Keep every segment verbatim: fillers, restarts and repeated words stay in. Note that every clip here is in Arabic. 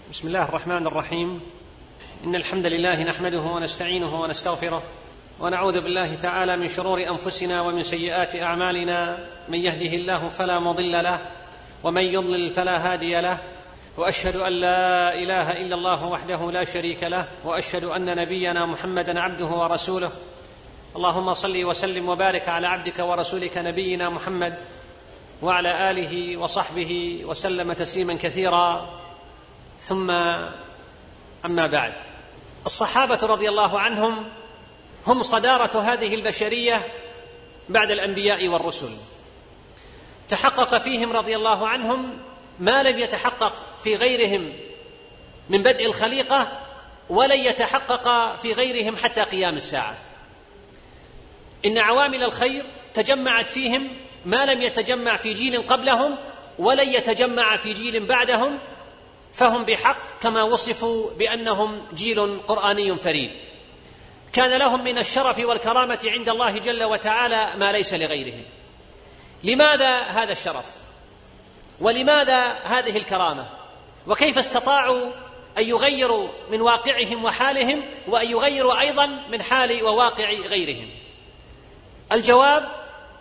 بسم الله الرحمن الرحيم. إن الحمد لله نحمده ونستعينه ونستغفره ونعوذ بالله تعالى من شرور أنفسنا ومن سيئات أعمالنا، من يهده الله فلا مضل له ومن يضلل فلا هادي له، وأشهد أن لا إله إلا الله وحده لا شريك له، وأشهد أن نبينا محمدا عبده ورسوله. اللهم صل وسلم وبارك على عبدك ورسولك نبينا محمد وعلى آله وصحبه وسلم تسليما كثيرا. ثم أما بعد، الصحابة رضي الله عنهم هم صدارة هذه البشرية بعد الأنبياء والرسل. تحقق فيهم رضي الله عنهم ما لم يتحقق في غيرهم من بدء الخليقة، ولن يتحقق في غيرهم حتى قيام الساعة. إن عوامل الخير تجمعت فيهم ما لم يتجمع في جيل قبلهم ولن يتجمع في جيل بعدهم، فهم بحق كما وصفوا بأنهم جيل قرآني فريد. كان لهم من الشرف والكرامة عند الله جل وتعالى ما ليس لغيرهم. لماذا هذا الشرف؟ ولماذا هذه الكرامة؟ وكيف استطاعوا أن يغيروا من واقعهم وحالهم، وأن يغيروا أيضا من حال وواقع غيرهم؟ الجواب: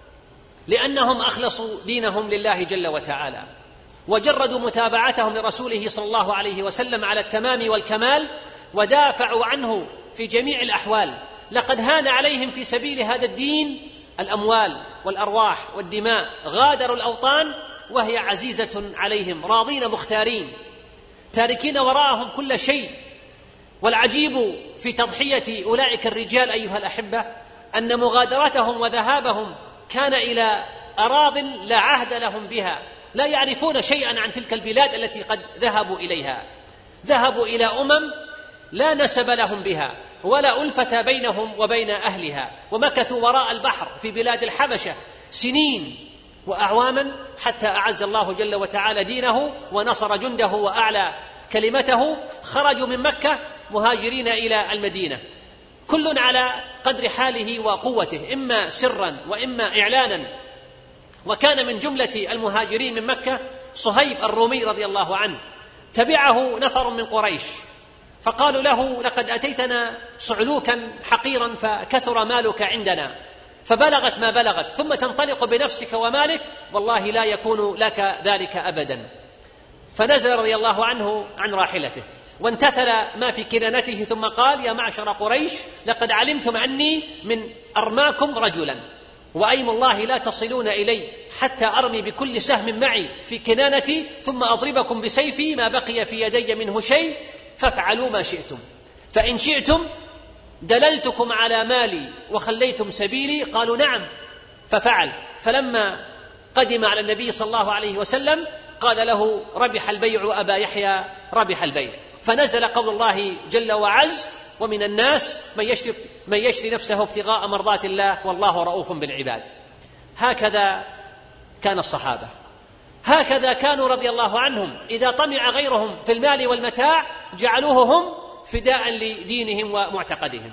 لأنهم أخلصوا دينهم لله جل وتعالى، وجردوا متابعتهم لرسوله صلى الله عليه وسلم على التمام والكمال، ودافعوا عنه في جميع الأحوال. لقد هان عليهم في سبيل هذا الدين الأموال والأرواح والدماء، غادروا الأوطان وهي عزيزة عليهم، راضين مختارين تاركين وراءهم كل شيء. والعجيب في تضحية أولئك الرجال أيها الأحبة أن مغادرتهم وذهابهم كان إلى أراضٍ لا عهد لهم بها، لا يعرفون شيئا عن تلك البلاد التي قد ذهبوا إليها. ذهبوا إلى أمم لا نسب لهم بها ولا ألفة بينهم وبين أهلها، ومكثوا وراء البحر في بلاد الحبشة سنين وأعواما حتى أعز الله جل وتعالى دينه ونصر جنده وأعلى كلمته. خرجوا من مكة مهاجرين إلى المدينة، كل على قدر حاله وقوته، إما سرا وإما إعلانا. وكان من جملة المهاجرين من مكة صهيب الرومي رضي الله عنه. تبعه نفر من قريش فقالوا له: لقد أتيتنا صعلوكا حقيرا فكثر مالك عندنا، فبلغت ما بلغت، ثم تنطلق بنفسك ومالك، والله لا يكون لك ذلك أبدا. فنزل رضي الله عنه عن راحلته وانتثل ما في كنانته، ثم قال: يا معشر قريش، لقد علمتم أني من أرماكم رجلا، وأيم الله لا تصلون إلي حتى أرمي بكل سهم معي في كنانتي ثم أضربكم بسيفي ما بقي في يدي منه شيء، فافعلوا ما شئتم، فإن شئتم دللتكم على مالي وخليتم سبيلي. قالوا: نعم. ففعل. فلما قدم على النبي صلى الله عليه وسلم قال له: ربح البيع أبا يحيى، ربح البيع. فنزل قول الله جل وعز: ومن الناس من يشري, من يشري نفسه ابتغاء مرضات الله والله رؤوف بالعباد. هكذا كان الصحابة، هكذا كانوا رضي الله عنهم. إذا طمع غيرهم في المال والمتاع جعلوه هم فداء لدينهم ومعتقدهم.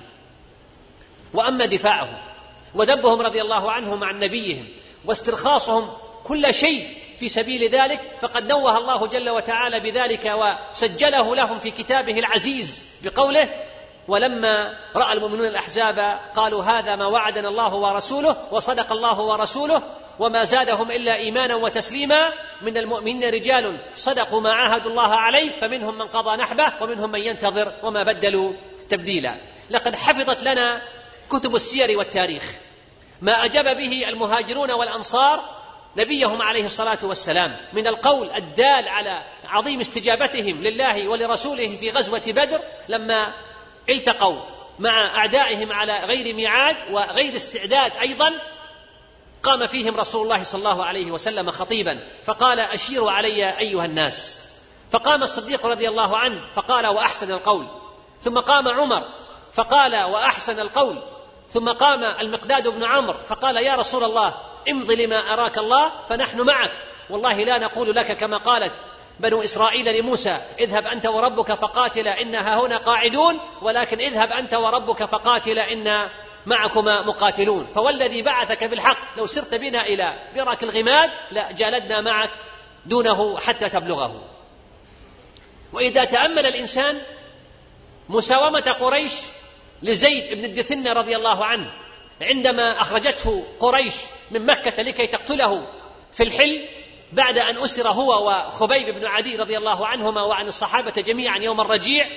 وأما دفاعهم وذبهم رضي الله عنهم عن نبيهم واسترخاصهم كل شيء في سبيل ذلك، فقد نوه الله جل وتعالى بذلك وسجله لهم في كتابه العزيز بقوله: ولما رأى المؤمنون الأحزاب قالوا هذا ما وعدنا الله ورسوله وصدق الله ورسوله وما زادهم إلا إيمانا وتسليما. من المؤمنين رجال صدقوا ما عاهدوا الله عليه فمنهم من قضى نحبه ومنهم من ينتظر وما بدلوا تبديلا. لقد حفظت لنا كتب السير والتاريخ ما أجاب به المهاجرون والأنصار نبيهم عليه الصلاة والسلام من القول الدال على عظيم استجابتهم لله ولرسوله في غزوة بدر، لما التقوا مع أعدائهم على غير ميعاد وغير استعداد أيضا. قام فيهم رسول الله صلى الله عليه وسلم خطيبا فقال: أشيروا علي أيها الناس. فقام الصديق رضي الله عنه فقال: وأحسن القول. ثم قام عمر فقال: وأحسن القول. ثم قام المقداد بن عمرو فقال: يا رسول الله، امضي لما أراك الله فنحن معك، والله لا نقول لك كما قالت بنو إسرائيل لموسى: اذهب أنت وربك فقاتلا إنها هنا قاعدون، ولكن اذهب أنت وربك فقاتلا إنا معكما مقاتلون. فوالذي بعثك بالحق لو سرت بنا إلى براك الغماد لجالدنا معك دونه حتى تبلغه. وإذا تأمل الإنسان مساومة قريش لزيد بن الدثنة رضي الله عنه عندما أخرجته قريش من مكة لكي تقتله في الحل بعد أن أسر هو وخبيب بن عدي رضي الله عنهما وعن الصحابة جميعا يوم الرجيع،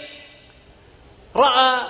رأى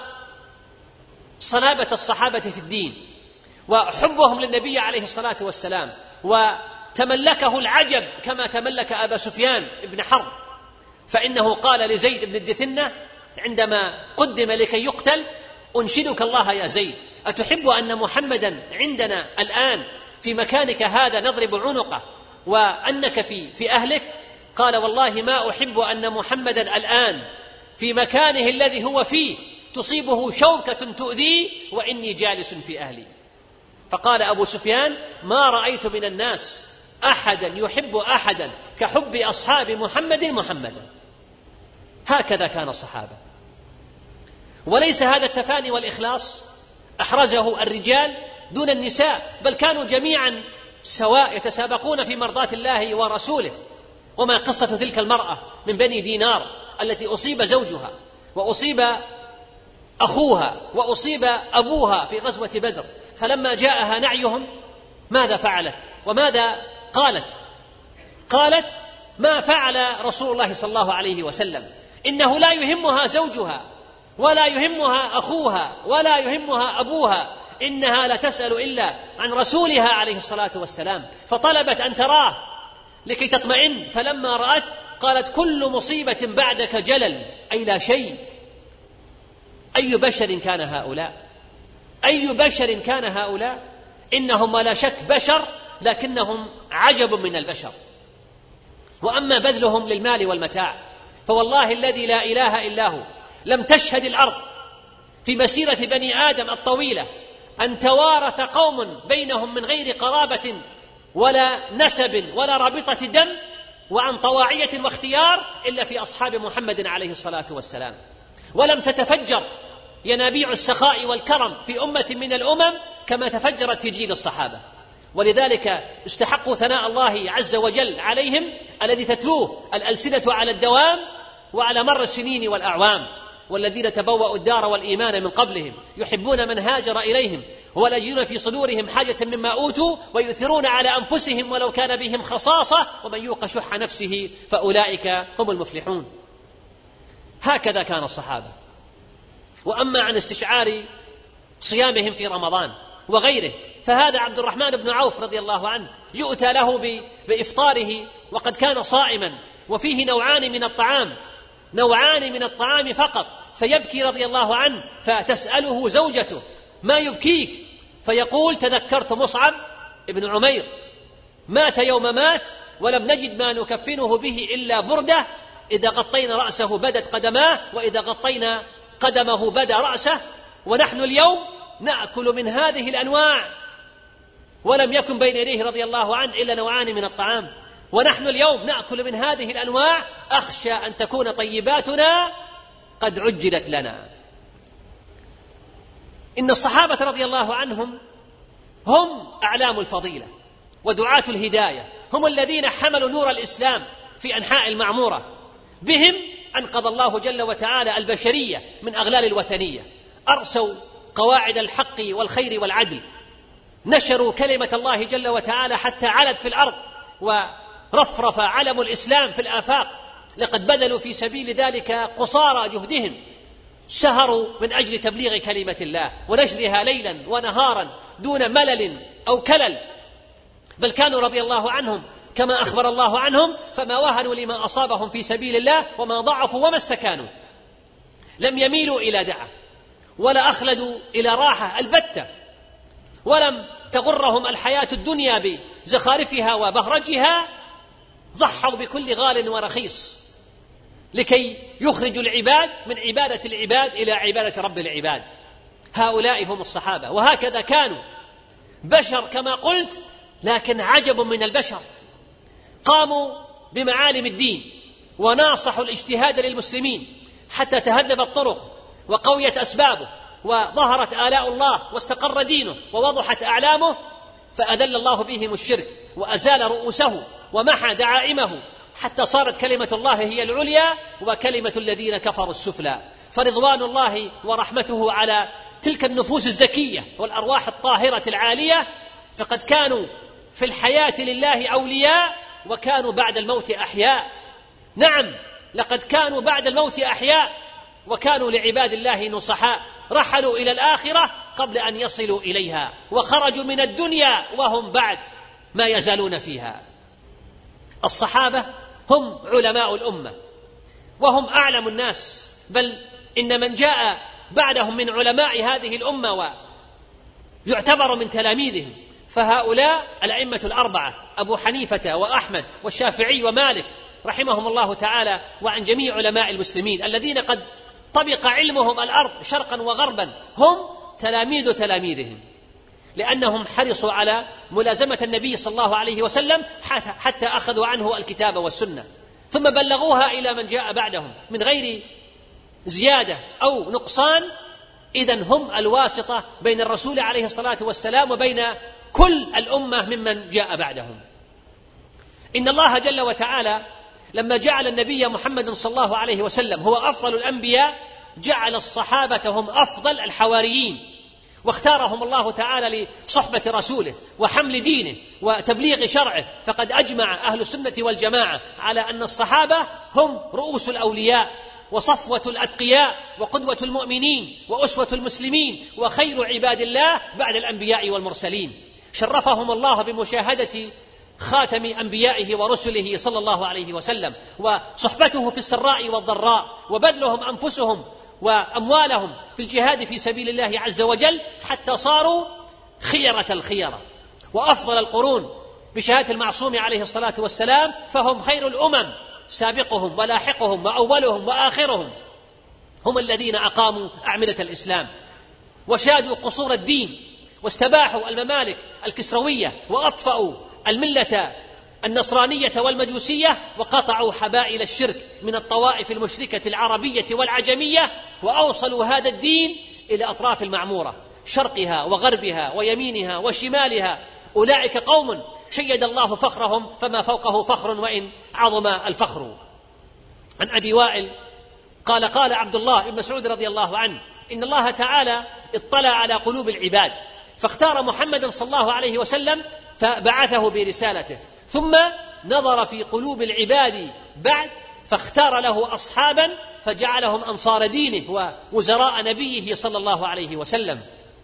صلابة الصحابة في الدين وحبهم للنبي عليه الصلاة والسلام، وتملكه العجب كما تملك أبا سفيان بن حرب، فإنه قال لزيد بن الدثنة عندما قدم لكي يقتل: أنشدك الله يا زيد، أتحب أن محمدا عندنا الآن في مكانك هذا نضرب عنقه وأنك في, في أهلك؟ قال: والله ما أحب أن محمدا الآن في مكانه الذي هو فيه تصيبه شوكة تؤذيه وإني جالس في أهلي. فقال أبو سفيان: ما رأيت من الناس أحدا يحب أحدا كحب أصحاب محمد محمدا. هكذا كان الصحابة. وليس هذا التفاني والإخلاص أحرزه الرجال دون النساء، بل كانوا جميعا سواء يتسابقون في مرضاة الله ورسوله. وما قصة تلك المرأة من بني دينار التي أصيب زوجها وأصيب أخوها وأصيب أبوها في غزوة بدر، فلما جاءها نعيهم ماذا فعلت وماذا قالت؟ قالت: ما فعل رسول الله صلى الله عليه وسلم، إنه لا يهمها زوجها ولا يهمها أخوها ولا يهمها أبوها، إنها لا تسأل إلا عن رسولها عليه الصلاة والسلام. فطلبت أن تراه لكي تطمئن، فلما رأت قالت: كل مصيبة بعدك جلل، أي لا شيء. أي بشر كان هؤلاء؟ أي بشر كان هؤلاء؟ إنهم ولا شك بشر، لكنهم عجب من البشر. وأما بذلهم للمال والمتاع فوالله الذي لا إله إلا هو لم تشهد الأرض في مسيرة بني آدم الطويلة أن توارث قوم بينهم من غير قرابة ولا نسب ولا رابطة دم وعن طواعية واختيار إلا في أصحاب محمد عليه الصلاة والسلام. ولم تتفجر ينابيع السخاء والكرم في أمة من الأمم كما تفجرت في جيل الصحابة، ولذلك استحقوا ثناء الله عز وجل عليهم الذي تتلوه الألسنة على الدوام وعلى مر السنين والأعوام. والذين تبوأوا الدار والإيمان من قبلهم يحبون من هاجر إليهم ولا يجدون في صدورهم حاجة مما أوتوا ويؤثرون على أنفسهم ولو كان بهم خصاصة ومن يوق شح نفسه فأولئك هم المفلحون. هكذا كان الصحابة. وأما عن استشعار صيامهم في رمضان وغيره فهذا عبد الرحمن بن عوف رضي الله عنه يؤتى له بإفطاره وقد كان صائما وفيه نوعان من الطعام نوعان من الطعام فقط، فيبكي رضي الله عنه فتسأله زوجته: ما يبكيك؟ فيقول: تذكرت مصعب ابن عمير مات يوم مات ولم نجد ما نكفنه به إلا بردة، إذا غطينا رأسه بدت قدماه وإذا غطينا قدمه بدا رأسه، ونحن اليوم نأكل من هذه الأنواع ولم يكن بين يديه رضي الله عنه إلا نوعان من الطعام، ونحن اليوم نأكل من هذه الأنواع، أخشى أن تكون طيباتنا قد عجلت لنا. إن الصحابة رضي الله عنهم هم أعلام الفضيلة ودعاة الهداية، هم الذين حملوا نور الإسلام في أنحاء المعمورة، بهم أنقذ الله جل وتعالى البشرية من أغلال الوثنية، أرسوا قواعد الحق والخير والعدل، نشروا كلمة الله جل وتعالى حتى علت في الأرض ورفرف علم الإسلام في الآفاق. لقد بذلوا في سبيل ذلك قصارى جهدهم، سهروا من أجل تبليغ كلمة الله ونشرها ليلا ونهارا دون ملل أو كلل، بل كانوا رضي الله عنهم كما أخبر الله عنهم فما وهنوا لما أصابهم في سبيل الله وما ضعفوا وما استكانوا، لم يميلوا إلى دعة ولا أخلدوا إلى راحة البتة، ولم تغرهم الحياة الدنيا بزخارفها وبهرجها، ضحوا بكل غال ورخيص لكي يخرجوا العباد من عبادة العباد إلى عبادة رب العباد. هؤلاء هم الصحابة، وهكذا كانوا بشر كما قلت، لكن عجب من البشر، قاموا بمعالم الدين وناصحوا الاجتهاد للمسلمين حتى تهذب الطرق وقويت أسبابه وظهرت آلاء الله واستقر دينه ووضحت أعلامه، فأذل الله بهم الشرك وأزال رؤوسه ومحى دعائمه، حتى صارت كلمة الله هي العليا وكلمة الذين كفروا السفلى. فرضوان الله ورحمته على تلك النفوس الزكية والأرواح الطاهرة العالية، فقد كانوا في الحياة لله أولياء وكانوا بعد الموت أحياء. نعم، لقد كانوا بعد الموت أحياء وكانوا لعباد الله نصحاء، رحلوا إلى الآخرة قبل أن يصلوا إليها، وخرجوا من الدنيا وهم بعد ما يزالون فيها. الصحابة هم علماء الأمة وهم أعلم الناس، بل إن من جاء بعدهم من علماء هذه الأمة ويعتبر من تلاميذهم، فهؤلاء الأئمة الأربعة أبو حنيفة وأحمد والشافعي ومالك رحمهم الله تعالى، وعن جميع علماء المسلمين الذين قد طبق علمهم الأرض شرقا وغربا، هم تلاميذ تلاميذهم، لأنهم حرصوا على ملازمة النبي صلى الله عليه وسلم حتى أخذوا عنه الكتاب والسنة، ثم بلغوها إلى من جاء بعدهم من غير زيادة أو نقصان. إذن هم الواسطة بين الرسول عليه الصلاة والسلام وبين كل الأمة ممن جاء بعدهم. إن الله جل وتعالى لما جعل النبي محمد صلى الله عليه وسلم هو أفضل الأنبياء، جعل الصحابة هم أفضل الحواريين، واختارهم الله تعالى لصحبة رسوله وحمل دينه وتبليغ شرعه. فقد أجمع أهل السنة والجماعة على أن الصحابة هم رؤوس الأولياء وصفوة الأتقياء وقدوة المؤمنين وأسوة المسلمين وخير عباد الله بعد الأنبياء والمرسلين. شرفهم الله بمشاهدة خاتم أنبيائه ورسله صلى الله عليه وسلم، وصحبته في السراء والضراء، وبذلهم أنفسهم وأموالهم في الجهاد في سبيل الله عز وجل، حتى صاروا خيرة الخيرة وأفضل القرون بشهادة المعصوم عليه الصلاة والسلام. فهم خير الأمم، سابقهم ولاحقهم وأولهم وآخرهم، هم الذين أقاموا أعمدة الإسلام وشادوا قصور الدين واستباحوا الممالك الكسروية وأطفأوا الملة النصرانية والمجوسية، وقطعوا حبائل الشرك من الطوائف المشركة العربية والعجمية، وأوصلوا هذا الدين إلى أطراف المعمورة، شرقها وغربها ويمينها وشمالها. أولئك قوم شيد الله فخرهم فما فوقه فخر وإن عظم الفخر. عن أبي وائل قال قال عبد الله بن مسعود رضي الله عنه: إن الله تعالى اطلع على قلوب العباد فاختار محمدا صلى الله عليه وسلم فبعثه برسالته، ثم نظر في قلوب العباد بعد فاختار له أصحابا فجعلهم أنصار دينه ووزراء نبيه صلى الله عليه وسلم.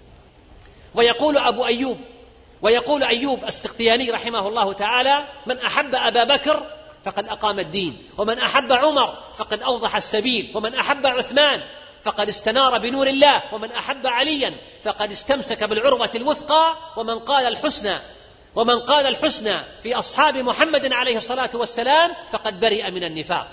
ويقول أبو أيوب ويقول أيوب السختياني رحمه الله تعالى: من أحب أبا بكر فقد أقام الدين، ومن أحب عمر فقد أوضح السبيل، ومن أحب عثمان فقد استنار بنور الله، ومن أحب عليا فقد استمسك بالعروة الوثقى، ومن قال الحسنى ومن قال الحسنى في أصحاب محمد عليه الصلاة والسلام فقد برئ من النفاق.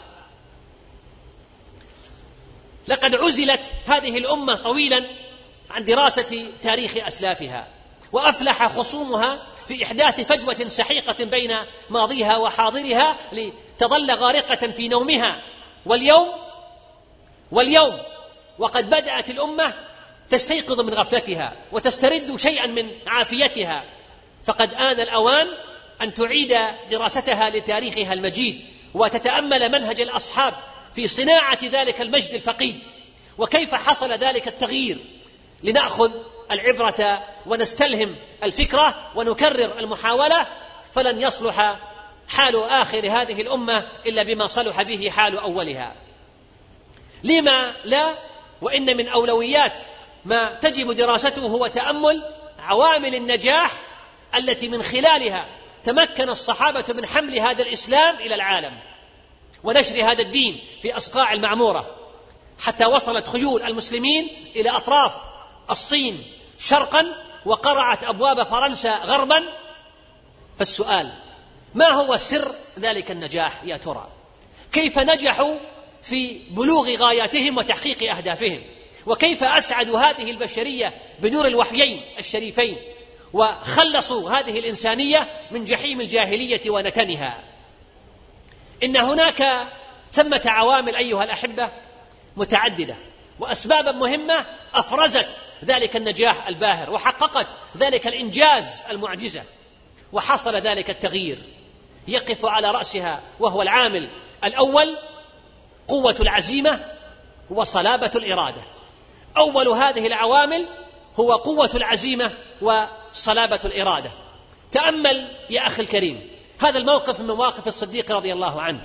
لقد عزلت هذه الأمة طويلا عن دراسة تاريخ أسلافها، وأفلح خصومها في إحداث فجوة سحيقة بين ماضيها وحاضرها لتظل غارقة في نومها. واليوم واليوم وقد بدأت الأمة تستيقظ من غفلتها وتسترد شيئا من عافيتها، فقد آن الأوان أن تعيد دراستها لتاريخها المجيد، وتتأمل منهج الأصحاب في صناعة ذلك المجد الفقيد، وكيف حصل ذلك التغيير، لنأخذ العبرة ونستلهم الفكرة ونكرر المحاولة، فلن يصلح حال آخر هذه الأمة إلا بما صلح به حال أولها. لما لا؟ وإن من أولويات ما تجب دراسته هو تأمل عوامل النجاح التي من خلالها تمكن الصحابة من حمل هذا الإسلام إلى العالم ونشر هذا الدين في أصقاع المعمورة، حتى وصلت خيول المسلمين إلى أطراف الصين شرقا وقرعت أبواب فرنسا غربا. فالسؤال: ما هو سر ذلك النجاح يا ترى؟ كيف نجحوا في بلوغ غاياتهم وتحقيق أهدافهم؟ وكيف أسعدوا هذه البشرية بنور الوحيين الشريفين وخلصوا هذه الإنسانية من جحيم الجاهلية ونتنها؟ إن هناك ثمة عوامل أيها الأحبة متعددة وأسبابا مهمة أفرزت ذلك النجاح الباهر وحققت ذلك الإنجاز المعجزة، وحصل ذلك التغيير. يقف على رأسها، وهو العامل الأول قوة العزيمة وصلابة الإرادة. أول هذه العوامل هو قوة العزيمة وصلابة الإرادة. تأمل يا أخي الكريم هذا الموقف من مواقف الصديق رضي الله عنه.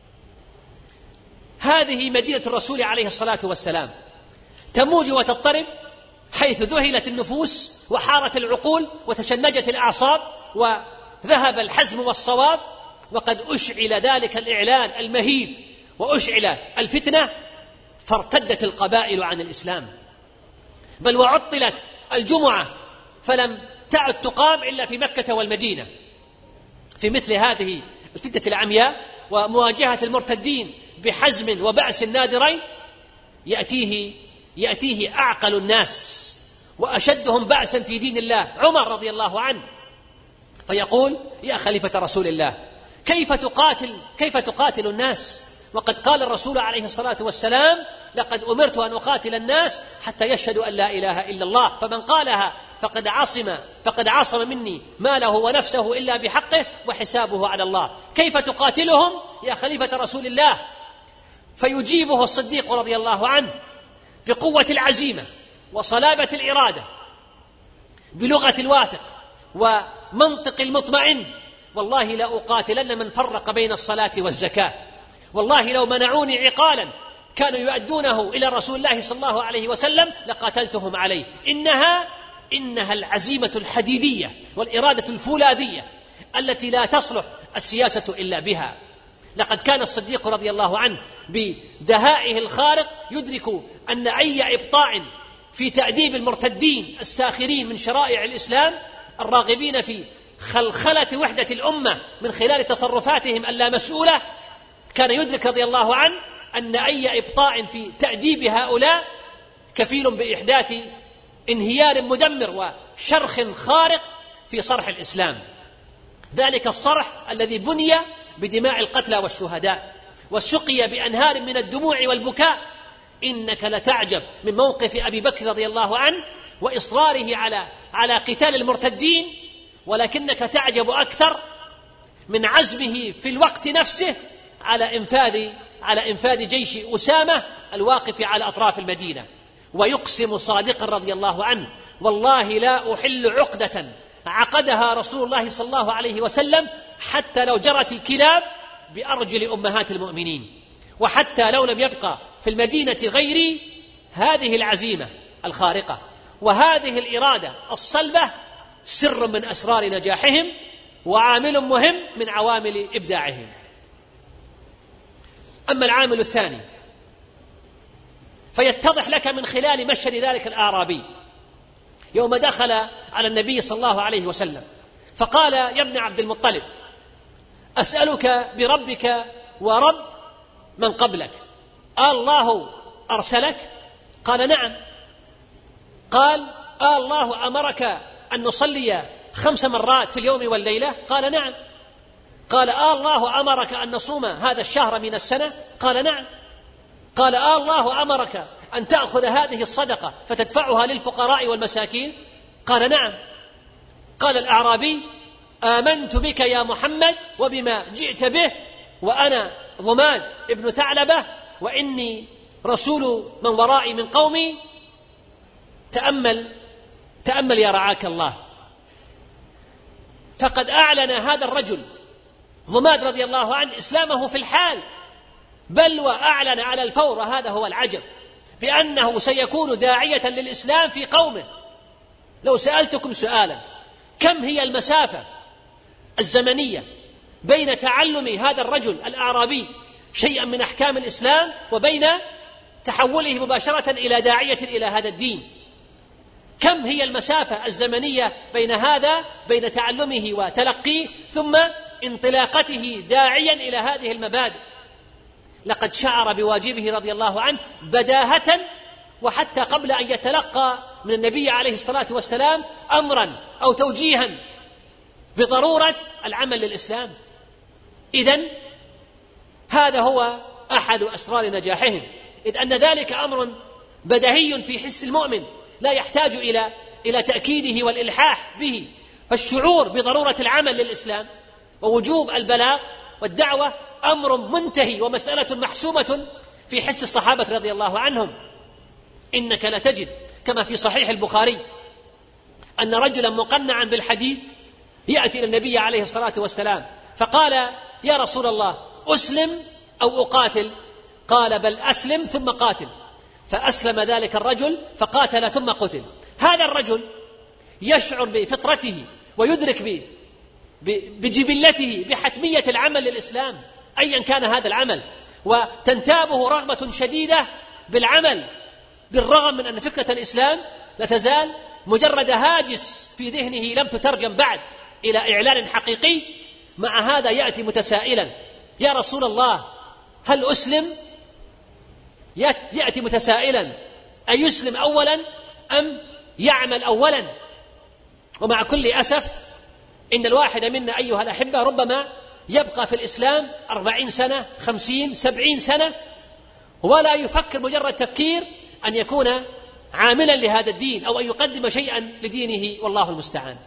هذه مدينة الرسول عليه الصلاة والسلام تموج وتضطرب، حيث ذهلت النفوس وحارت العقول وتشنجت الأعصاب وذهب الحزم والصواب، وقد أشعل ذلك الإعلان المهيب وأشعل الفتنة، فارتدت القبائل عن الإسلام، بل وعطلت الجمعة فلم تعد تقام إلا في مكة والمدينة. في مثل هذه الفتنة العمياء ومواجهة المرتدين بحزم وبأس نادرين يأتيه يأتيه أعقل الناس وأشدهم بأسا في دين الله عمر رضي الله عنه، فيقول: يا خليفة رسول الله، كيف تقاتل كيف تقاتل الناس وقد قال الرسول عليه الصلاة والسلام: لقد أمرت أن أقاتل الناس حتى يشهدوا أن لا إله إلا الله، فمن قالها فقد عصم فقد عصم مني ماله ونفسه إلا بحقه وحسابه على الله. كيف تقاتلهم يا خليفة رسول الله؟ فيجيبه الصديق رضي الله عنه بقوة العزيمة وصلابة الإرادة، بلغة الواثق ومنطق المطمئن: والله لا أقاتلن من فرق بين الصلاة والزكاة، والله لو منعوني عقالا كانوا يؤدونه إلى رسول الله صلى الله عليه وسلم لقاتلتهم عليه. إنها إنها العزيمة الحديدية والإرادة الفولاذية التي لا تصلح السياسة إلا بها. لقد كان الصديق رضي الله عنه بدهائه الخارق يدرك أن أي إبطاء في تأديب المرتدين الساخرين من شرائع الإسلام الراغبين في خلخلة وحدة الأمة من خلال تصرفاتهم اللامسؤولة، كان يدرك رضي الله عنه أن أي إبطاء في تأديب هؤلاء كفيل بإحداث انهيار مدمر وشرخ خارق في صرح الإسلام، ذلك الصرح الذي بني بدماء القتلى والشهداء وسقي بأنهار من الدموع والبكاء. إنك لتعجب من موقف أبي بكر رضي الله عنه وإصراره على على قتال المرتدين، ولكنك تعجب أكثر من عزمه في الوقت نفسه على إنفاذ على إنفاذ جيش أسامة الواقف على أطراف المدينة، ويقسم صادقا رضي الله عنه: والله لا أحل عقدة عقدها رسول الله صلى الله عليه وسلم حتى لو جرت الكلاب بأرجل أمهات المؤمنين، وحتى لو لم يبقى في المدينة غيري. هذه العزيمة الخارقة وهذه الإرادة الصلبة سر من أسرار نجاحهم وعامل مهم من عوامل إبداعهم. أما العامل الثاني فيتضح لك من خلال مشهد ذلك الأعرابي يوم دخل على النبي صلى الله عليه وسلم فقال: يا ابن عبد المطلب، أسألك بربك ورب من قبلك، الله أرسلك؟ قال: نعم. قال: الله أمرك أن نصلي خمس مرات في اليوم والليلة؟ قال: نعم. قال: الله أمرك أن نصوم هذا الشهر من السنة؟ قال: نعم. قال: الله أمرك أن تأخذ هذه الصدقة فتدفعها للفقراء والمساكين؟ قال: نعم. قال الأعرابي: آمنت بك يا محمد وبما جئت به، وأنا ضماد ابن ثعلبة، وإني رسول من ورائي من قومي. تأمل تأمل يا رعاك الله، فقد أعلن هذا الرجل ضماد رضي الله عنه إسلامه في الحال، بل وأعلن على الفور، وهذا هو العجب، بأنه سيكون داعية للإسلام في قومه. لو سألتكم سؤالا: كم هي المسافة الزمنية بين تعلم هذا الرجل الأعرابي شيئا من أحكام الإسلام وبين تحوله مباشرة إلى داعية إلى هذا الدين؟ كم هي المسافة الزمنية بين هذا بين تعلمه وتلقيه ثم انطلاقته داعيا إلى هذه المبادئ؟ لقد شعر بواجبه رضي الله عنه بداهة، وحتى قبل أن يتلقى من النبي عليه الصلاة والسلام أمرا أو توجيها بضرورة العمل للإسلام. إذن هذا هو أحد أسرار نجاحهم، إذ أن ذلك أمر بديهي في حس المؤمن لا يحتاج إلى إلى تأكيده والإلحاح به، فالشعور بضرورة العمل للإسلام ووجوب البلاغ والدعوة أمر منتهي ومسألة محسومة في حس الصحابة رضي الله عنهم. إنك لتجد كما في صحيح البخاري أن رجلا مقنعا بالحديد يأتي إلى النبي عليه الصلاة والسلام فقال: يا رسول الله، أسلم أو أقاتل؟ قال: بل أسلم ثم قاتل. فأسلم ذلك الرجل فقاتل ثم قتل. هذا الرجل يشعر بفطرته ويدرك ب بجبلته بحتمية العمل للإسلام أيا كان هذا العمل، وتنتابه رغبة شديدة بالعمل بالرغم من أن فكرة الإسلام لا تزال مجرد هاجس في ذهنه لم تترجم بعد إلى إعلان حقيقي. مع هذا يأتي متسائلا: يا رسول الله، هل أسلم؟ يأتي متسائلا: أيسلم أولا أم يعمل أولا؟ ومع كل أسف إن الواحد منا أيها الأحبة ربما يبقى في الإسلام أربعين سنة، خمسين، سبعين سنة، ولا يفكر مجرد تفكير أن يكون عاملا لهذا الدين أو أن يقدم شيئا لدينه، والله المستعان.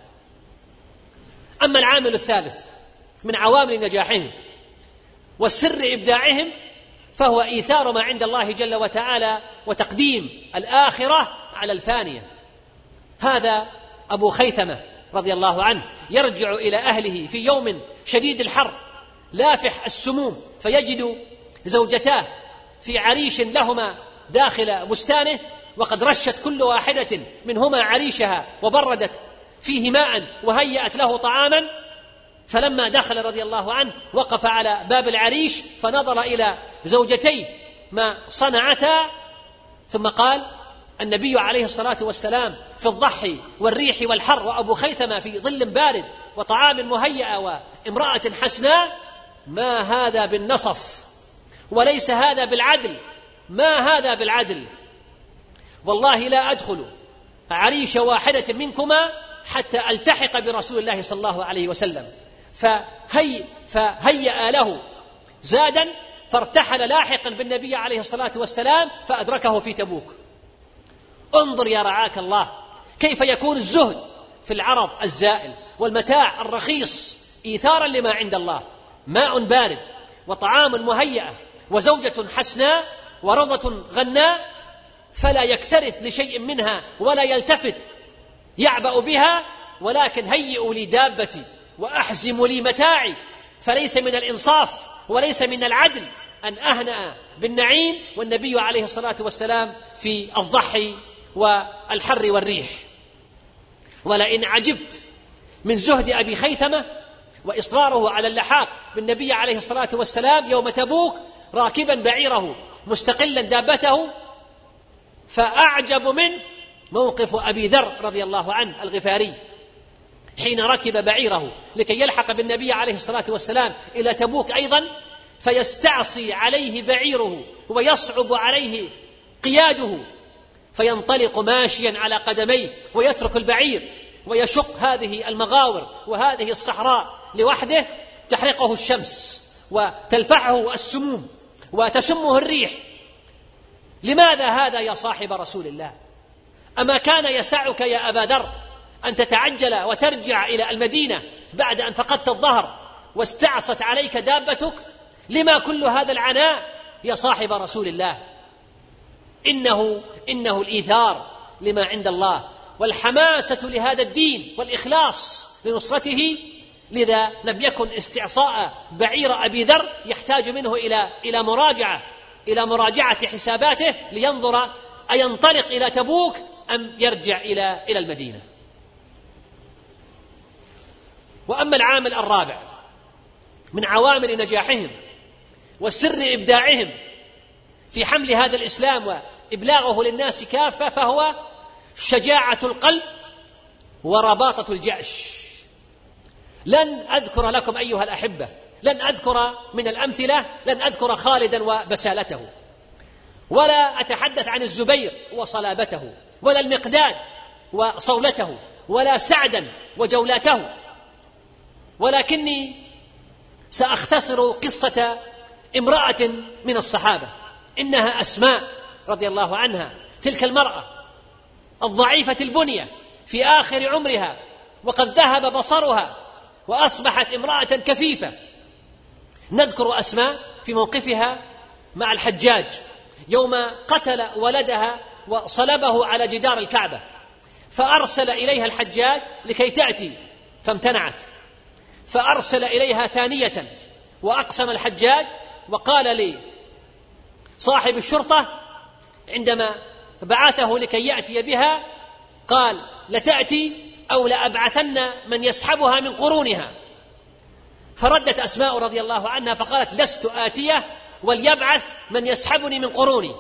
أما العامل الثالث من عوامل نجاحهم والسر إبداعهم فهو إيثار ما عند الله جل وتعالى وتقديم الآخرة على الفانية. هذا أبو خيثمة رضي الله عنه يرجع إلى أهله في يوم شديد الحر لافح السموم، فيجد زوجتاه في عريش لهما داخل بستانه، وقد رشت كل واحدة منهما عريشها وبردت فيه ماء وهيأت له طعاما. فلما دخل رضي الله عنه وقف على باب العريش فنظر إلى زوجتيه ما صنعتا، ثم قال النبي عليه الصلاة والسلام في الضحي والريح والحر، وأبو خيثمة في ظل بارد وطعام مهيأ وامرأة حسناء: ما هذا بالنصف، وليس هذا بالعدل، ما هذا بالعدل، والله لا أدخل عريش واحدة منكما حتى ألتحق برسول الله صلى الله عليه وسلم. فهي فهيأ له زادا فارتحل لاحقا بالنبي عليه الصلاة والسلام فأدركه في تبوك. انظر يا رعاك الله كيف يكون الزهد في العرض الزائل والمتاع الرخيص إيثارا لما عند الله: ماء بارد وطعام مهيأ وزوجة حسناء ورضة غناء، فلا يكترث لشيء منها ولا يلتفت يعبأ بها، ولكن هيئوا لي دابتي وأحزموا لي متاعي. فليس من الإنصاف وليس من العدل أن أهنأ بالنعيم والنبي عليه الصلاة والسلام في الضحي والحر والريح. ولئن عجبت من زهد أبي خيثمة وإصراره على اللحاق بالنبي عليه الصلاة والسلام يوم تبوك راكبا بعيره مستقلا دابته، فأعجب منه موقف أبي ذر رضي الله عنه الغفاري حين ركب بعيره لكي يلحق بالنبي عليه الصلاة والسلام إلى تبوك أيضا، فيستعصي عليه بعيره ويصعب عليه قياده، فينطلق ماشيا على قدميه ويترك البعير ويشق هذه المغاور وهذه الصحراء لوحده، تحرقه الشمس وتلفحه السموم وتشمه الريح. لماذا هذا يا صاحب رسول الله؟ أما كان يسعك يا أبا ذر أن تتعجل وترجع إلى المدينة بعد أن فقدت الظهر واستعصت عليك دابتك؟ لما كل هذا العناء يا صاحب رسول الله؟ إنه, إنه الإيثار لما عند الله والحماسة لهذا الدين والإخلاص لنصرته. لذا لم يكن استعصاء بعير أبي ذر يحتاج منه إلى إلى مراجعة إلى مراجعة حساباته لينظر أينطلق إلى تبوك أم يرجع إلى إلى المدينة. وأما العامل الرابع من عوامل نجاحهم وسر إبداعهم في حمل هذا الإسلام وإبلاغه للناس كافة فهو شجاعة القلب ورباطة الجأش. لن أذكر لكم أيها الأحبة، لن أذكر من الأمثلة، لن أذكر خالدا وبسالته، ولا أتحدث عن الزبير وصلابته، ولا المقداد وصولته، ولا سعدا وجولاته، ولكني سأختصر قصة امرأة من الصحابة. إنها أسماء رضي الله عنها، تلك المرأة الضعيفة البنية في آخر عمرها وقد ذهب بصرها، وأصبحت امرأة كفيفة. نذكر أسماء في موقفها مع الحجاج يوم قتل ولدها وصلبه على جدار الكعبة، فأرسل إليها الحجاج لكي تأتي فامتنعت، فأرسل إليها ثانية وأقسم الحجاج وقال لي صاحب الشرطة عندما بعثه لكي يأتي بها، قال لتأتي أو لأبعثن من يسحبها من قرونها. فردت أسماء رضي الله عنها فقالت لست آتية وليبعث من يسحبني من قروني.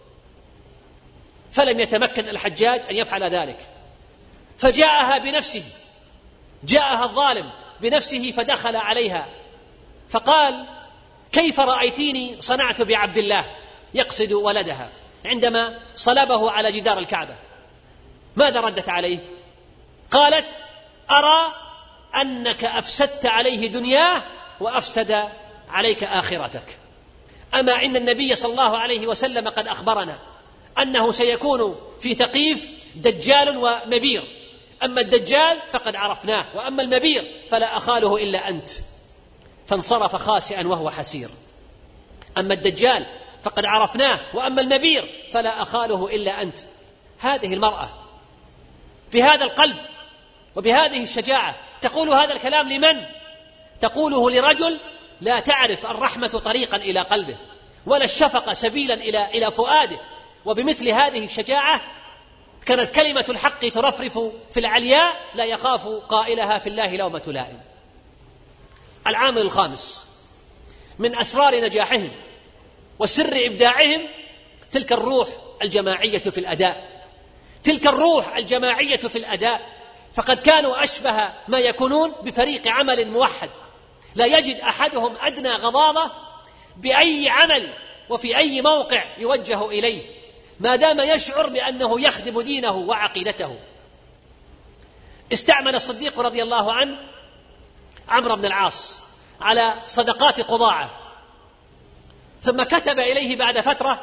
فلم يتمكن الحجاج أن يفعل ذلك، فجاءها بنفسه، جاءها الظالم بنفسه فدخل عليها فقال كيف رأيتيني صنعت بعبد الله، يقصد ولدها، عندما صلبه على جدار الكعبة؟ ماذا ردت عليه؟ قالت أرى أنك أفسدت عليه دنياه وأفسد عليك آخرتك. أما إن النبي صلى الله عليه وسلم قد أخبرنا أنه سيكون في ثقيف دجال ومبير، أما الدجال فقد عرفناه، وأما المبير فلا أخاله إلا أنت. فانصرف خاسئا وهو حسير. أما الدجال فقد عرفناه، وأما المبير فلا أخاله إلا أنت. هذه المرأة بهذا القلب وبهذه الشجاعة تقول هذا الكلام لمن؟ تقوله لرجل لا تعرف الرحمة طريقا إلى قلبه ولا الشفقة سبيلا إلى إلى فؤاده. وبمثل هذه الشجاعة كانت كلمة الحق ترفرف في العلياء لا يخاف قائلها في الله لومة لائم. العامل الخامس من أسرار نجاحهم وسر إبداعهم تلك الروح الجماعية في الأداء، تلك الروح الجماعية في الأداء. فقد كانوا أشبه ما يكونون بفريق عمل موحد، لا يجد أحدهم أدنى غضاضة بأي عمل وفي أي موقع يوجه إليه، ما دام يشعر بأنه يخدم دينه وعقيدته. استعمل الصديق رضي الله عنه عمرو بن العاص على صدقات قضاعة، ثم كتب إليه بعد فترة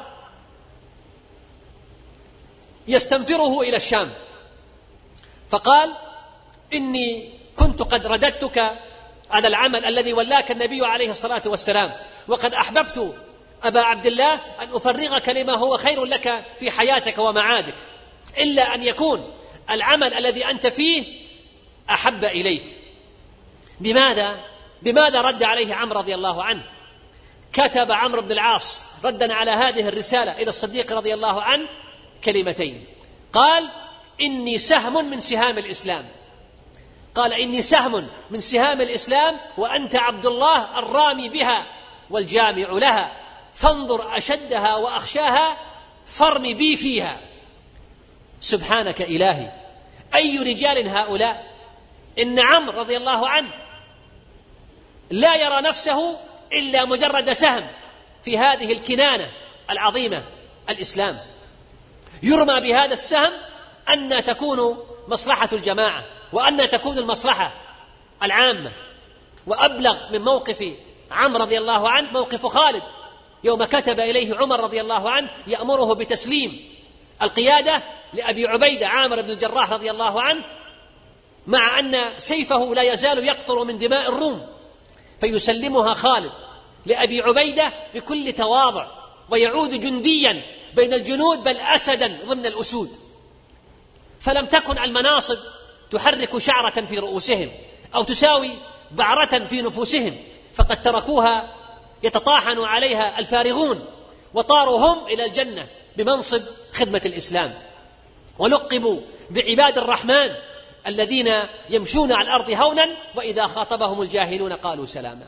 يستنفره إلى الشام، فقال إني كنت قد رددتك على العمل الذي ولاك النبي عليه الصلاة والسلام، وقد أحببت أبا عبد الله أن أفرغك لما هو خير لك في حياتك ومعادك، إلا أن يكون العمل الذي أنت فيه أحب إليك. بماذا؟ بماذا رد عليه عمرو رضي الله عنه؟ كتب عمرو بن العاص ردا على هذه الرسالة إلى الصديق رضي الله عنه كلمتين، قال إني سهم من سهام الإسلام، قال إني سهم من سهام الإسلام وأنت عبد الله الرامي بها والجامع لها، فانظر أشدها وأخشاها فارمي بي فيها. سبحانك إلهي، أي رجال هؤلاء! إن عمرو رضي الله عنه لا يرى نفسه إلا مجرد سهم في هذه الكنانة العظيمة الإسلام، يرمى بهذا السهم أن تكون مصلحة الجماعة وأن تكون المصلحة العامة. وأبلغ من موقف عمرو رضي الله عنه موقف خالد يوم كتب إليه عمر رضي الله عنه يأمره بتسليم القيادة لأبي عبيدة عامر بن الجراح رضي الله عنه، مع أن سيفه لا يزال يقطر من دماء الروم، فيسلمها خالد لأبي عبيدة بكل تواضع، ويعود جنديا بين الجنود بل أسدا ضمن الأسود. فلم تكن المناصب تحرك شعرة في رؤوسهم أو تساوي بعرة في نفوسهم، فقد تركوها يتطاحن عليها الفارغون، وطاروا هم إلى الجنة بمنصب خدمة الإسلام، ولقبوا بعباد الرحمن الذين يمشون على الأرض هونا وإذا خاطبهم الجاهلون قالوا سلاما.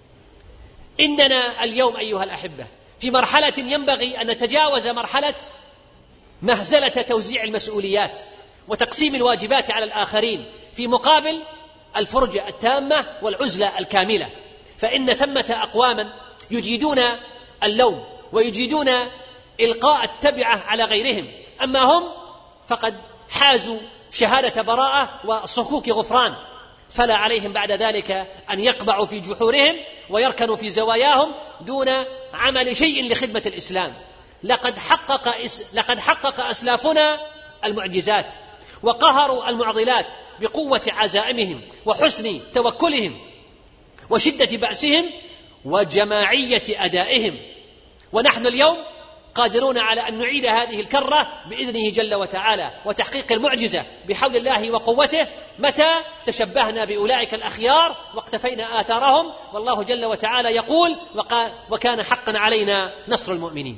إننا اليوم أيها الأحبة في مرحلة ينبغي أن نتجاوز مرحلة مهزلة توزيع المسؤوليات وتقسيم الواجبات على الآخرين في مقابل الفرجة التامة والعزلة الكاملة، فإن ثمة أقواما يجيدون اللوم ويجيدون إلقاء التبعة على غيرهم، أما هم فقد حازوا شهادة براءة وصكوك غفران، فلا عليهم بعد ذلك أن يقبعوا في جحورهم ويركنوا في زواياهم دون عمل شيء لخدمة الإسلام. لقد حقق, لقد حقق أسلافنا المعجزات، وقهروا المعضلات بقوة عزائمهم وحسن توكلهم وشدة بأسهم وجماعية أدائهم. ونحن اليوم قادرون على أن نعيد هذه الكرة بإذنه جل وتعالى وتحقيق المعجزة بحول الله وقوته متى تشبهنا بأولئك الأخيار واقتفينا آثارهم. والله جل وتعالى يقول: وكان حقا علينا نصر المؤمنين.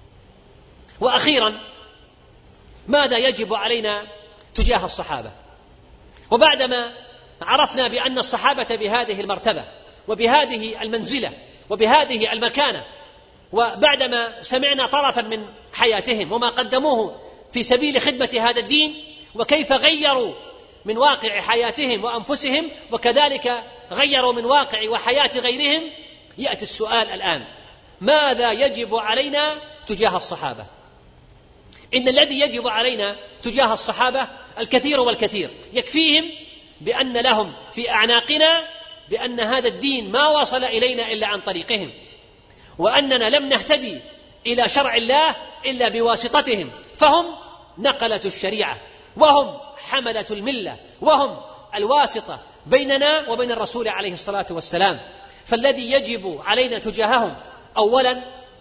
وأخيرا، ماذا يجب علينا تجاه الصحابة؟ وبعدما عرفنا بأن الصحابة بهذه المرتبة وبهذه المنزلة وبهذه المكانة، وبعدما سمعنا طرفا من حياتهم وما قدموه في سبيل خدمة هذا الدين وكيف غيروا من واقع حياتهم وأنفسهم وكذلك غيروا من واقع وحياة غيرهم، يأتي السؤال الآن: ماذا يجب علينا تجاه الصحابة؟ إن الذي يجب علينا تجاه الصحابة الكثير والكثير. يكفيهم بأن لهم في أعناقنا بأن هذا الدين ما وصل إلينا إلا عن طريقهم، وأننا لم نهتدي إلى شرع الله إلا بواسطتهم، فهم نقلة الشريعة وهم حملة الملة وهم الواسطة بيننا وبين الرسول عليه الصلاة والسلام. فالذي يجب علينا تجاههم أولا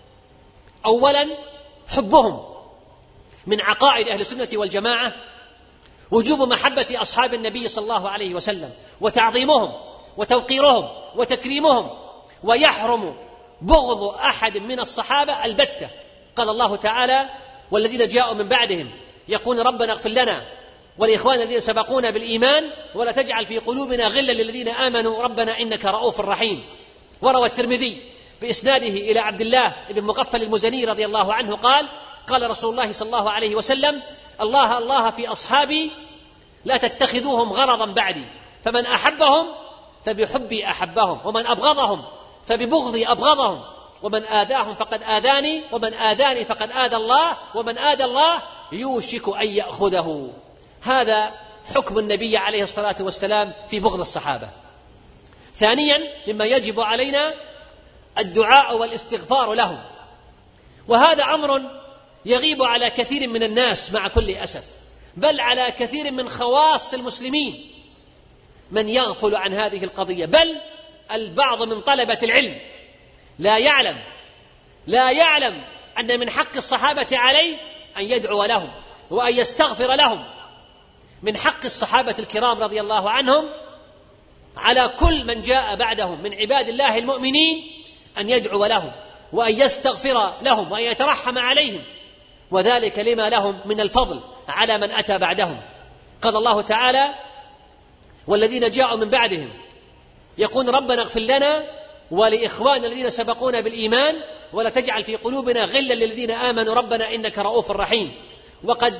أولا حبهم. من عقائد أهل السنة والجماعة وجوب محبة أصحاب النبي صلى الله عليه وسلم وتعظيمهم وتوقيرهم وتكريمهم، ويحرم بغض أحد من الصحابة البتة. قال الله تعالى: والذين جاءوا من بعدهم يقول ربنا اغفر لنا ولإخواننا الذين سبقونا بالإيمان ولا تجعل في قلوبنا غلا للذين آمنوا ربنا إنك رؤوف رحيم. وروى الترمذي بإسناده إلى عبد الله بن مغفل المزني رضي الله عنه قال: قال رسول الله صلى الله عليه وسلم: الله الله في أصحابي لا تتخذوهم غرضا بعدي، فمن أحبهم فبحبي أحبهم، ومن أبغضهم فببغضي أبغضهم، ومن آذاهم فقد آذاني، ومن آذاني فقد آذى الله، ومن آذى الله يوشك أن يأخذه. هذا حكم النبي عليه الصلاة والسلام في بغض الصحابة. ثانيا، مما يجب علينا الدعاء والاستغفار لهم، وهذا أمر يغيب على كثير من الناس مع كل أسف، بل على كثير من خواص المسلمين من يغفل عن هذه القضية، بل البعض من طلبة العلم لا يعلم لا يعلم أن من حق الصحابة عليه أن يدعو لهم وأن يستغفر لهم. من حق الصحابة الكرام رضي الله عنهم على كل من جاء بعدهم من عباد الله المؤمنين أن يدعو لهم وأن يستغفر لهم وأن يترحم عليهم، وذلك لما لهم من الفضل على من أتى بعدهم. قال الله تعالى: والذين جاءوا من بعدهم يقول ربنا اغفر لنا ولإخواننا الذين سبقونا بالإيمان ولا تجعل في قلوبنا غلا للذين آمنوا ربنا إنك رؤوف رحيم. وقد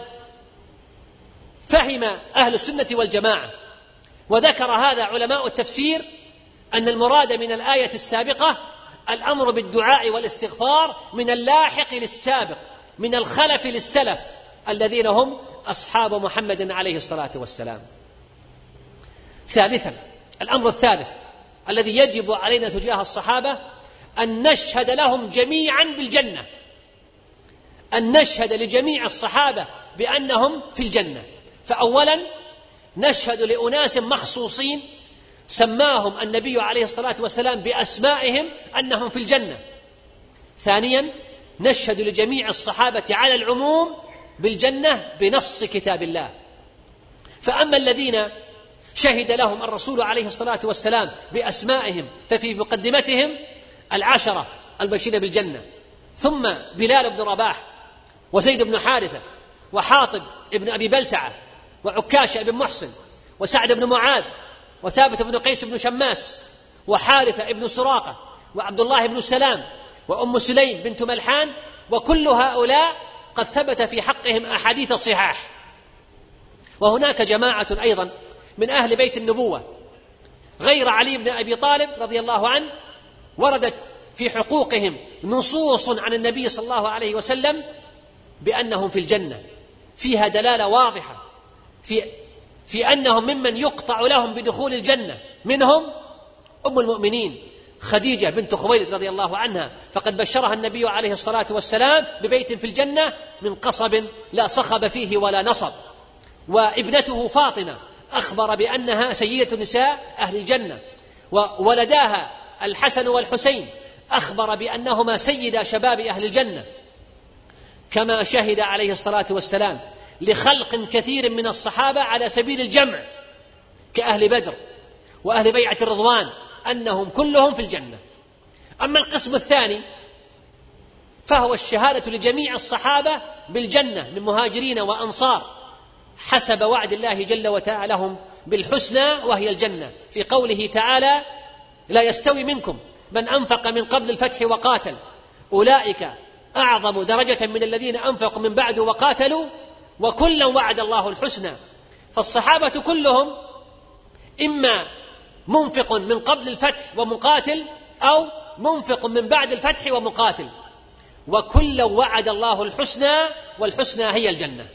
فهم أهل السنة والجماعة وذكر هذا علماء التفسير أن المراد من الآية السابقة الأمر بالدعاء والاستغفار من اللاحق للسابق، من الخلف للسلف الذين هم أصحاب محمد عليه الصلاة والسلام. ثالثا، الأمر الثالث الذي يجب علينا تجاه الصحابة أن نشهد لهم جميعا بالجنة، أن نشهد لجميع الصحابة بأنهم في الجنة. فأولا نشهد لأناس مخصوصين سماهم النبي عليه الصلاة والسلام بأسمائهم أنهم في الجنة. ثانيا نشهد لجميع الصحابة على العموم بالجنة بنص كتاب الله. فأما الذين شهد لهم الرسول عليه الصلاة والسلام بأسمائهم ففي مقدمتهم العشرة البشرين بالجنة، ثم بلال بن رباح وزيد بن حارثة وحاطب ابن أبي بلتعة وعكاشة بن محصن وسعد بن معاذ وثابت بن قيس بن شماس وحارثة ابن سراقة وعبد الله بن سلام وأم سليم بنت ملحان، وكل هؤلاء قد ثبت في حقهم أحاديث صحاح. وهناك جماعة أيضا من أهل بيت النبوة غير علي بن أبي طالب رضي الله عنه وردت في حقوقهم نصوص عن النبي صلى الله عليه وسلم بأنهم في الجنة، فيها دلالة واضحة في, في أنهم ممن يقطع لهم بدخول الجنة. منهم أم المؤمنين خديجة بنت خويلد رضي الله عنها، فقد بشرها النبي عليه الصلاة والسلام ببيت في الجنة من قصب لا صخب فيه ولا نصب. وابنته فاطمة أخبر بأنها سيدة نساء أهل الجنة، وولداها الحسن والحسين أخبر بأنهما سيدا شباب أهل الجنة، كما شهد عليه الصلاة والسلام لخلق كثير من الصحابة على سبيل الجمع كأهل بدر وأهل بيعة الرضوان أنهم كلهم في الجنة. أما القسم الثاني فهو الشهادة لجميع الصحابة بالجنة من مهاجرين وأنصار حسب وعد الله جل وعلا لهم بالحسنى وهي الجنة، في قوله تعالى: لا يستوي منكم من أنفق من قبل الفتح وقاتل أولئك أعظم درجة من الذين أنفقوا من بعد وقاتلوا وكلا وعد الله الحسنى. فالصحابة كلهم إما منفق من قبل الفتح ومقاتل أو منفق من بعد الفتح ومقاتل، وكلا وعد الله الحسنى، والحسنى هي الجنة.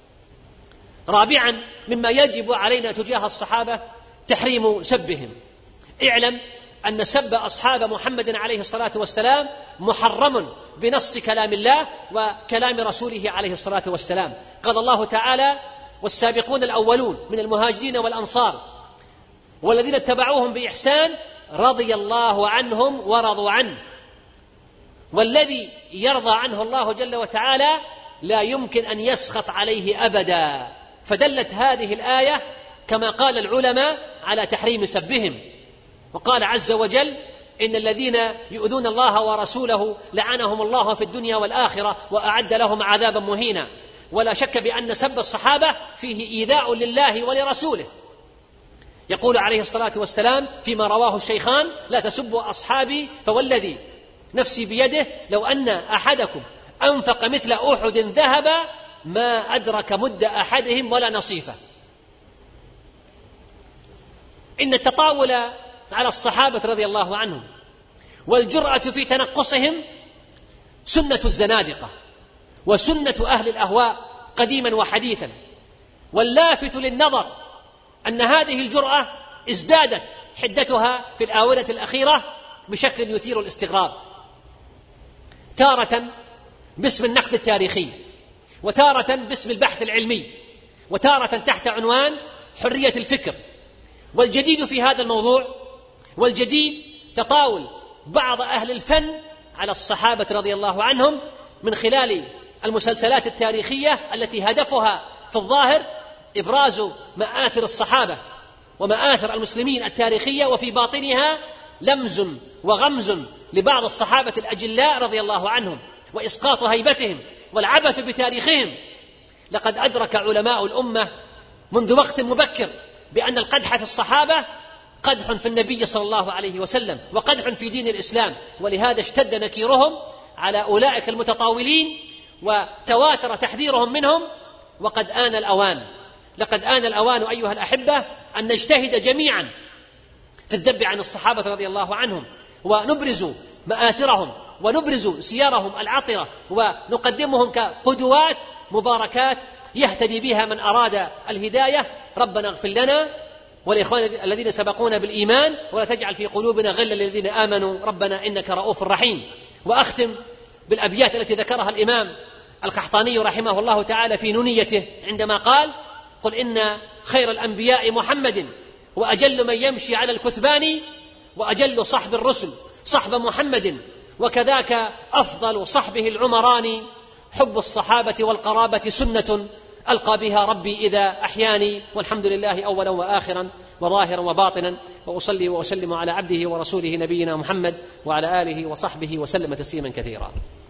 رابعا مما يجب علينا تجاه الصحابة تحريم سبهم. اعلم أن سب أصحاب محمد عليه الصلاة والسلام محرم بنص كلام الله وكلام رسوله عليه الصلاة والسلام. قال الله تعالى: والسابقون الأولون من المهاجرين والأنصار والذين اتبعوهم بإحسان رضي الله عنهم ورضوا عنه. والذي يرضى عنه الله جل وتعالى لا يمكن أن يسخط عليه أبدا. فدلت هذه الآية كما قال العلماء على تحريم سبهم. وقال عز وجل: إن الذين يؤذون الله ورسوله لعنهم الله في الدنيا والآخرة وأعد لهم عذابا مهينا. ولا شك بأن سب الصحابة فيه إيذاء لله ولرسوله. يقول عليه الصلاة والسلام فيما رواه الشيخان: لا تسبوا أصحابي فوالذي نفسي بيده لو أن أحدكم أنفق مثل أحد ذهبا ما أدرك مد أحدهم ولا نصيفه. إن التطاول على الصحابة رضي الله عنهم والجرأة في تنقصهم سنة الزنادقة وسنة أهل الأهواء قديما وحديثا. واللافت للنظر أن هذه الجرأة ازدادت حدتها في الآونة الأخيرة بشكل يثير الاستغراب، تارة باسم النقد التاريخي، وتارة باسم البحث العلمي، وتارة تحت عنوان حرية الفكر. والجديد في هذا الموضوع والجديد تطاول بعض أهل الفن على الصحابة رضي الله عنهم من خلال المسلسلات التاريخية التي هدفها في الظاهر إبراز مآثر الصحابة ومآثر المسلمين التاريخية، وفي باطنها لمز وغمز لبعض الصحابة الأجلاء رضي الله عنهم وإسقاط هيبتهم والعبث بتاريخهم. لقد أدرك علماء الأمة منذ وقت مبكر بأن القدح في الصحابة قدح في النبي صلى الله عليه وسلم وقدح في دين الإسلام، ولهذا اشتد نكيرهم على أولئك المتطاولين وتواتر تحذيرهم منهم. وقد آن الأوان، لقد آن الأوان أيها الأحبة أن نجتهد جميعا في الذب عن الصحابة رضي الله عنهم ونبرز مآثرهم ونبرز سيرهم العطرة ونقدمهم كقدوات مباركات يهتدي بها من أراد الهداية. ربنا اغفر لنا والإخوان الذين سبقونا بالإيمان ولا تجعل في قلوبنا غلا للذين آمنوا ربنا إنك رؤوف رحيم. وأختم بالأبيات التي ذكرها الإمام القحطاني رحمه الله تعالى في نونيته عندما قال: قل إن خير الأنبياء محمد وأجل من يمشي على الكثبان وأجل صحب الرسل صحب محمد وكذاك أفضل صحبه العمران. حب الصحابة والقرابة سنة ألقى بها ربي إذا أحياني، والحمد لله أولا وآخرا وظاهرا وباطنا، وأصلي وأسلم على عبده ورسوله نبينا محمد وعلى آله وصحبه وسلم تسليما كثيرا.